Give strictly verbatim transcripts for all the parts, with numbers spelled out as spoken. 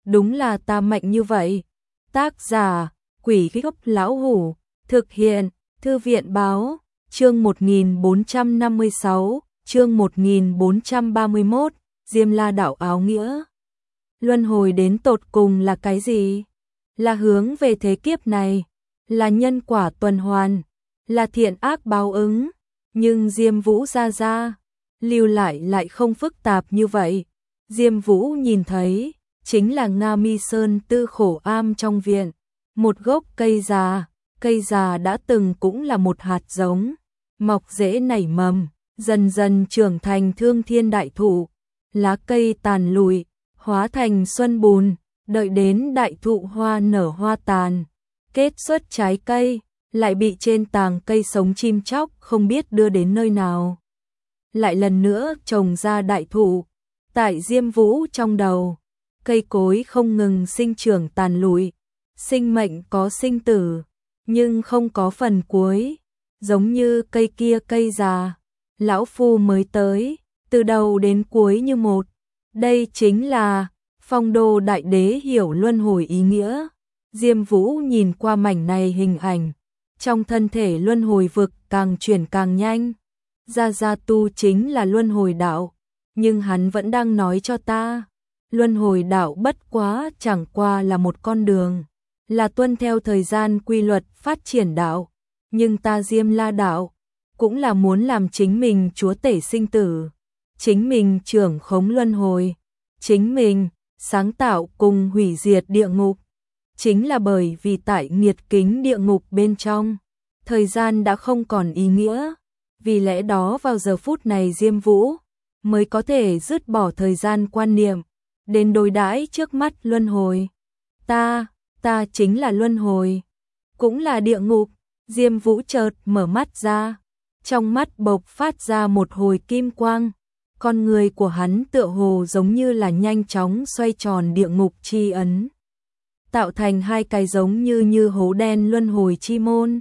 đúng là ta mạnh như vậy. Tác giả, Quỷ Gốc Lão Hủ, thực hiện, Thư viện Báo, chương một nghìn bốn trăm năm mươi sáu, chương một nghìn bốn trăm ba mươi mốt, Diêm La Đạo áo nghĩa. Luân hồi đến tột cùng là cái gì? Là hướng về thế kiếp này, là nhân quả tuần hoàn, là thiện ác báo ứng, nhưng Diêm Vũ ra ra, lưu lại lại không phức tạp như vậy. Diêm Vũ nhìn thấy, chính là Nga Mi Sơn Tư Khổ Am trong viện, một gốc cây già, cây già đã từng cũng là một hạt giống, mọc rễ nảy mầm, dần dần trưởng thành thương thiên đại thụ, lá cây tàn lụi, hóa thành xuân bùn, đợi đến đại thụ hoa nở hoa tàn, kết xuất trái cây, lại bị trên tàng cây sống chim chóc không biết đưa đến nơi nào. Lại lần nữa trồng ra đại thụ, tại Diêm Vũ trong đầu, cây cối không ngừng sinh trưởng tàn lụi, sinh mệnh có sinh tử, nhưng không có phần cuối, giống như cây kia cây già, lão phu mới tới, từ đầu đến cuối như một. Đây chính là Phong Đô Đại Đế hiểu luân hồi ý nghĩa. Diêm Vũ nhìn qua mảnh này hình ảnh, trong thân thể luân hồi vực càng chuyển càng nhanh. Gia Gia tu chính là luân hồi đạo, nhưng hắn vẫn đang nói cho ta, luân hồi đạo bất quá chẳng qua là một con đường, là tuân theo thời gian quy luật phát triển đạo, nhưng ta Diêm La đạo cũng là muốn làm chính mình chúa tể sinh tử, chính mình trưởng khống luân hồi, chính mình sáng tạo cùng hủy diệt địa ngục. Chính là bởi vì tại nghiệt kính địa ngục bên trong, thời gian đã không còn ý nghĩa, vì lẽ đó vào giờ phút này Diêm Vũ mới có thể dứt bỏ thời gian quan niệm, đến đối đãi trước mắt luân hồi. Ta, ta chính là luân hồi, cũng là địa ngục. Diêm Vũ chợt mở mắt ra, trong mắt bộc phát ra một hồi kim quang, con người của hắn tựa hồ giống như là nhanh chóng xoay tròn địa ngục chi ấn, tạo thành hai cái giống như như hố đen luân hồi chi môn.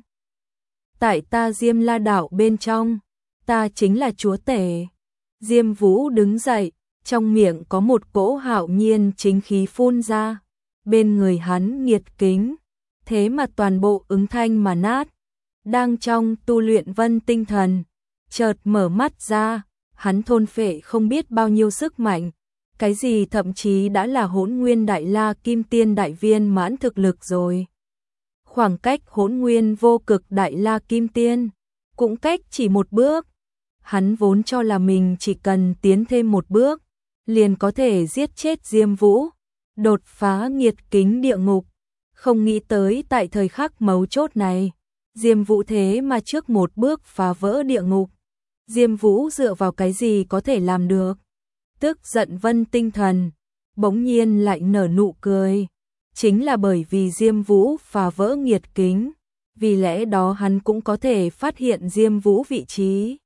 Tại ta Diêm La đạo bên trong, ta chính là chúa tể. Diêm Vũ đứng dậy, trong miệng có một cỗ hạo nhiên chính khí phun ra, bên người hắn nghiệt kính, thế mà toàn bộ ứng thanh mà nát. Đang trong tu luyện Vân Tinh Thần, chợt mở mắt ra, hắn thôn phệ không biết bao nhiêu sức mạnh, cái gì thậm chí đã là Hỗn Nguyên Đại La Kim Tiên Đại Viên mãn thực lực rồi. Khoảng cách Hỗn Nguyên Vô Cực Đại La Kim Tiên cũng cách chỉ một bước. Hắn vốn cho là mình chỉ cần tiến thêm một bước, liền có thể giết chết Diêm Vũ, đột phá nghiệt kính địa ngục. Không nghĩ tới tại thời khắc mấu chốt này, Diêm Vũ thế mà trước một bước phá vỡ địa ngục. Diêm Vũ dựa vào cái gì có thể làm được? Tức giận Vân Tinh Thần, bỗng nhiên lại nở nụ cười. Chính là bởi vì Diêm Vũ phá vỡ nghiệt kính, vì lẽ đó hắn cũng có thể phát hiện Diêm Vũ vị trí.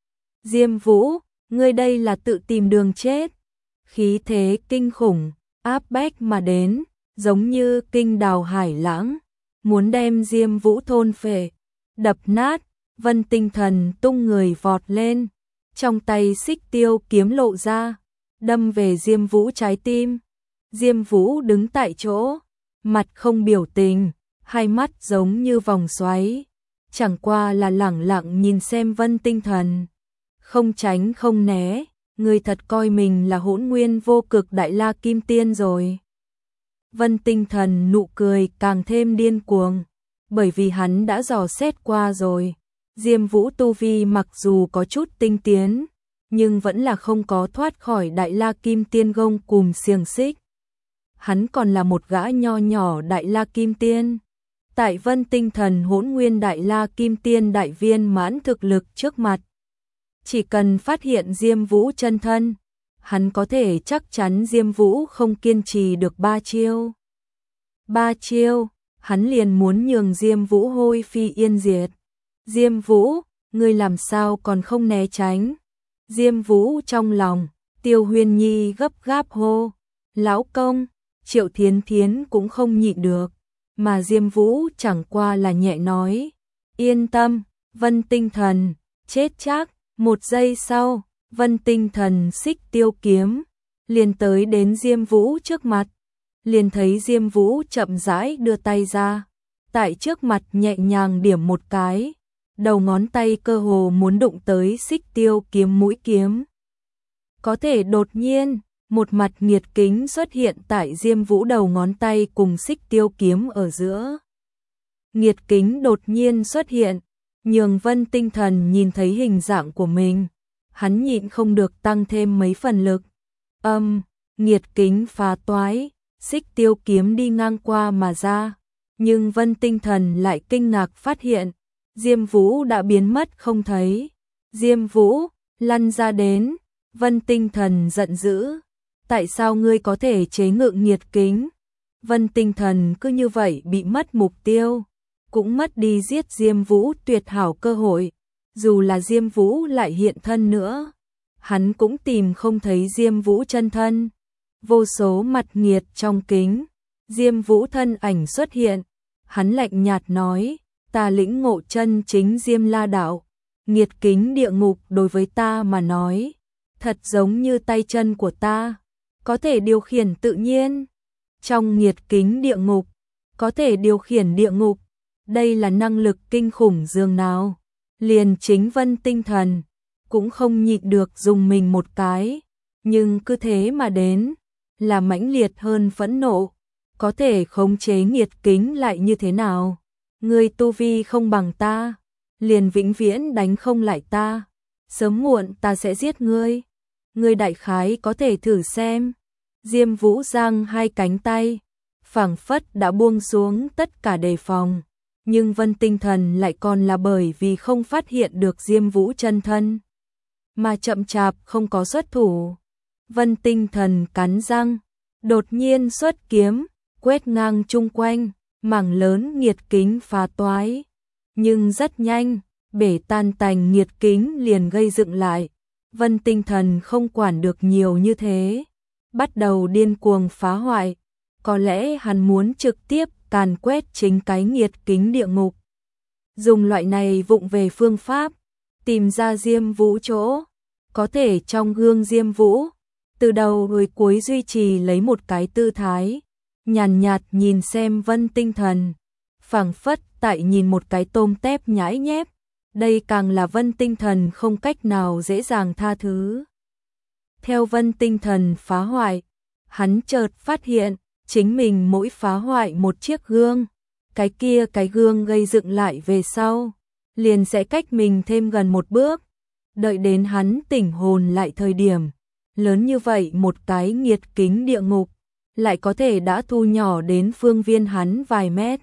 Diêm Vũ, ngươi đây là tự tìm đường chết. Khí thế kinh khủng, áp bách mà đến, giống như kinh đào hải lãng, muốn đem Diêm Vũ thôn phệ, đập nát. Vân Tinh Thần tung người vọt lên, trong tay xích tiêu kiếm lộ ra, đâm về Diêm Vũ trái tim. Diêm Vũ đứng tại chỗ, mặt không biểu tình, hai mắt giống như vòng xoáy, chẳng qua là lẳng lặng nhìn xem Vân Tinh Thần, không tránh không né. Người thật coi mình là Hỗn Nguyên Vô Cực Đại La Kim Tiên rồi. Vân Tinh Thần nụ cười càng thêm điên cuồng, bởi vì hắn đã dò xét qua rồi, Diêm Vũ tu vi mặc dù có chút tinh tiến, nhưng vẫn là không có thoát khỏi Đại La Kim Tiên gông cùm xiềng xích. Hắn còn là một gã nho nhỏ Đại La Kim Tiên. Tại Vân Tinh Thần Hỗn Nguyên Đại La Kim Tiên Đại Viên mãn thực lực trước mặt, chỉ cần phát hiện Diêm Vũ chân thân, hắn có thể chắc chắn Diêm Vũ không kiên trì được ba chiêu. Ba chiêu, hắn liền muốn nhường Diêm Vũ hôi phi yên diệt. Diêm Vũ, ngươi làm sao còn không né tránh? Diêm Vũ trong lòng, Tiêu Huyên Nhi gấp gáp hô, lão công. Triệu Thiến Thiến cũng không nhịn được, mà Diêm Vũ chẳng qua là nhẹ nói, yên tâm, Vân Tinh Thần, chết chắc. Một giây sau, Vân Tinh Thần xích tiêu kiếm liền tới đến Diêm Vũ trước mặt. liền thấy Diêm Vũ chậm rãi đưa tay ra, tại trước mặt nhẹ nhàng điểm một cái, đầu ngón tay cơ hồ muốn đụng tới Xích Tiêu kiếm mũi kiếm. Có thể đột nhiên, một mặt nghiệt kính xuất hiện tại Diêm Vũ đầu ngón tay cùng Xích Tiêu kiếm ở giữa. Nghiệt kính đột nhiên xuất hiện, nhường Vân Tinh Thần nhìn thấy hình dạng của mình, hắn nhịn không được tăng thêm mấy phần lực. Âm, nghiệt kính phá toái, Xích Tiêu kiếm đi ngang qua mà ra, nhưng Vân Tinh Thần lại kinh ngạc phát hiện, Diêm Vũ đã biến mất không thấy. Diêm Vũ, lăn ra đến. Vân Tinh Thần giận dữ, tại sao ngươi có thể chế ngự nghiệt kính? Vân Tinh Thần cứ như vậy bị mất mục tiêu, cũng mất đi giết Diêm Vũ tuyệt hảo cơ hội, dù là Diêm Vũ lại hiện thân nữa, hắn cũng tìm không thấy Diêm Vũ chân thân. Vô số mặt nghiệt trong kính, Diêm Vũ thân ảnh xuất hiện, hắn lạnh nhạt nói, ta lĩnh ngộ chân chính Diêm La đạo, nghiệt kính địa ngục đối với ta mà nói, thật giống như tay chân của ta, có thể điều khiển tự nhiên. Trong nghiệt kính địa ngục, có thể điều khiển địa ngục, đây là năng lực kinh khủng dường nào. Liền chính Vân Tinh Thần cũng không nhịn được dùng mình một cái, nhưng cứ thế mà đến, là mãnh liệt hơn phẫn nộ, có thể khống chế nghiệt kính lại như thế nào? Ngươi tu vi không bằng ta, liền vĩnh viễn đánh không lại ta, sớm muộn ta sẽ giết ngươi. Ngươi đại khái có thể thử xem. Diêm Vũ giang hai cánh tay, phảng phất đã buông xuống tất cả đề phòng, nhưng Vân Tinh Thần lại còn là bởi vì không phát hiện được Diêm Vũ chân thân, mà chậm chạp không có xuất thủ. Vân Tinh Thần cắn răng, đột nhiên xuất kiếm, quét ngang chung quanh, mảng lớn nghiệt kính phá toái, nhưng rất nhanh, bể tan tành nghiệt kính liền gây dựng lại. Vân Tinh Thần không quản được nhiều như thế, bắt đầu điên cuồng phá hoại, có lẽ hắn muốn trực tiếp càn quét chính cái nghiệt kính địa ngục. Dùng loại này vụng về phương pháp, tìm ra Diêm Vũ chỗ, có thể trong gương Diêm Vũ, từ đầu rồi cuối duy trì lấy một cái tư thái, nhàn nhạt, nhạt nhìn xem Vân Tinh Thần, phảng phất tại nhìn một cái tôm tép nhãi nhép. Đây càng là Vân Tinh Thần không cách nào dễ dàng tha thứ. Theo Vân Tinh Thần phá hoại, hắn chợt phát hiện, chính mình mỗi phá hoại một chiếc gương, cái kia cái gương gây dựng lại về sau, liền sẽ cách mình thêm gần một bước. Đợi đến hắn tỉnh hồn lại thời điểm, lớn như vậy một cái nghiệt kính địa ngục, lại có thể đã thu nhỏ đến phương viên hắn vài mét.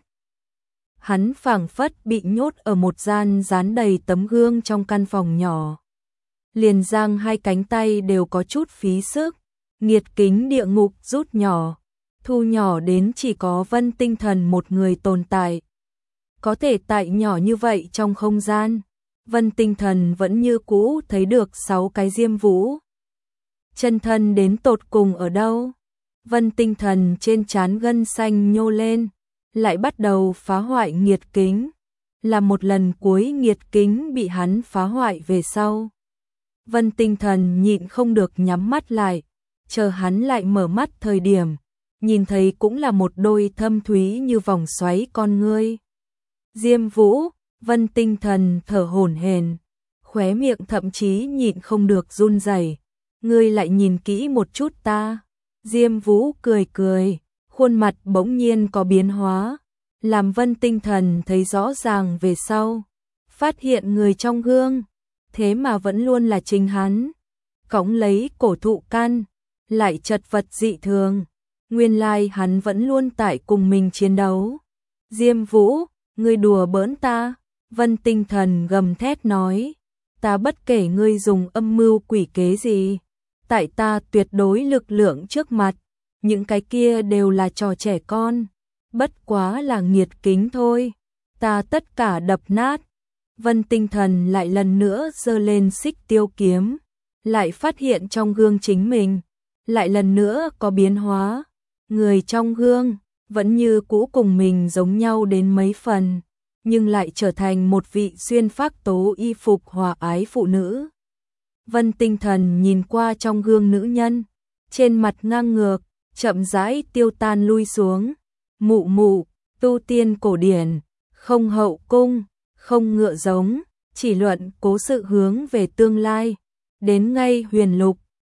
Hắn phảng phất bị nhốt ở một gian dán đầy tấm gương trong căn phòng nhỏ. Liền giang hai cánh tay đều có chút phí sức, nghiệt kính địa ngục rút nhỏ, thu nhỏ đến chỉ có Vân Tinh Thần một người tồn tại. Có thể tại nhỏ như vậy trong không gian, Vân Tinh Thần vẫn như cũ thấy được sáu cái Diêm Vũ. Chân thân đến tột cùng ở đâu? Vân Tinh Thần trên trán gân xanh nhô lên, lại bắt đầu phá hoại nghiệt kính, là một lần cuối nghiệt kính bị hắn phá hoại về sau. Vân Tinh Thần nhịn không được nhắm mắt lại, chờ hắn lại mở mắt thời điểm, nhìn thấy cũng là một đôi thâm thúy như vòng xoáy con ngươi. Diêm Vũ, Vân Tinh Thần thở hổn hển, khóe miệng thậm chí nhịn không được run rẩy. Ngươi lại nhìn kỹ một chút ta. Diêm Vũ cười cười, khuôn mặt bỗng nhiên có biến hóa, làm Vân Tinh Thần thấy rõ ràng về sau, phát hiện người trong gương, thế mà vẫn luôn là chính hắn, cõng lấy cổ thụ căn, lại chật vật dị thường, nguyên lai hắn vẫn luôn tại cùng mình chiến đấu. Diêm Vũ, ngươi đùa bỡn ta? Vân Tinh Thần gầm thét nói, ta bất kể ngươi dùng âm mưu quỷ kế gì, tại ta tuyệt đối lực lượng trước mặt, những cái kia đều là trò trẻ con, bất quá là nghiệt kính thôi, ta tất cả đập nát. Vân Tinh Thần lại lần nữa giơ lên Xích Tiêu kiếm, lại phát hiện trong gương chính mình, lại lần nữa có biến hóa, người trong gương vẫn như cũ cùng mình giống nhau đến mấy phần, nhưng lại trở thành một vị xuyên phác tố y phục hòa ái phụ nữ. Vân Tinh Thần nhìn qua trong gương nữ nhân, trên mặt ngang ngược, chậm rãi tiêu tan lui xuống. Mụ mụ, tu tiên cổ điển, không hậu cung, không ngựa giống, chỉ luận cố sự hướng về tương lai. Đến ngay huyền lục,